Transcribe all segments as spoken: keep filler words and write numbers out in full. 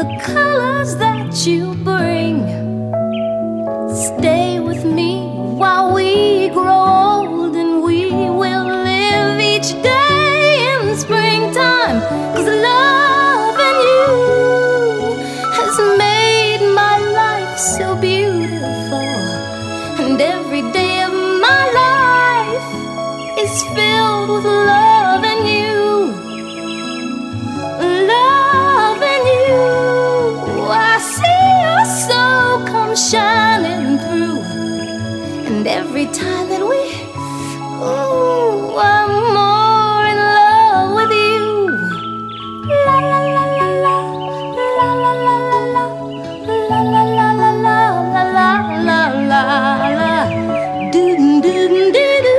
the colors that you bring. Stay with me while we grow old, and we will live each day in the springtime. 'Cause loving you has made my life so beautiful, and every day of my life is filled with loving you. Loving you, I see your soul come shining through, and every time that we, ooh, I'm more in love with you. La la la la la, la la la la la, la la la la la, la la la la la, do do do do.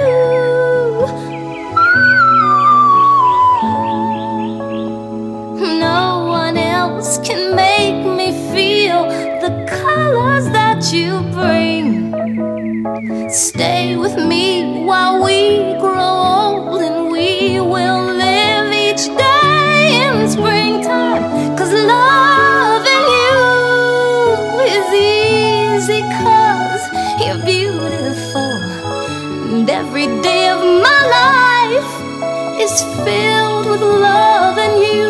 No one else can make me feel the colors that you bring. Stay with me while we grow old, and we will live each day in the springtime. 'Cause loving you is easy, 'cause you're beautiful, and every day of my life is filled with loving you.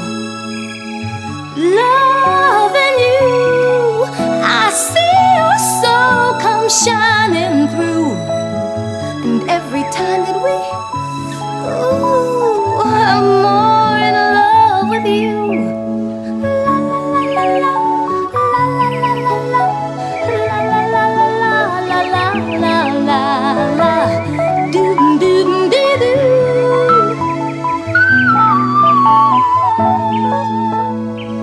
Loving you, I see your soul come shining through, and every time that we, ooh, I'm more in love with you. La la la la la, la la la la la, la la la la la la la, do do do do.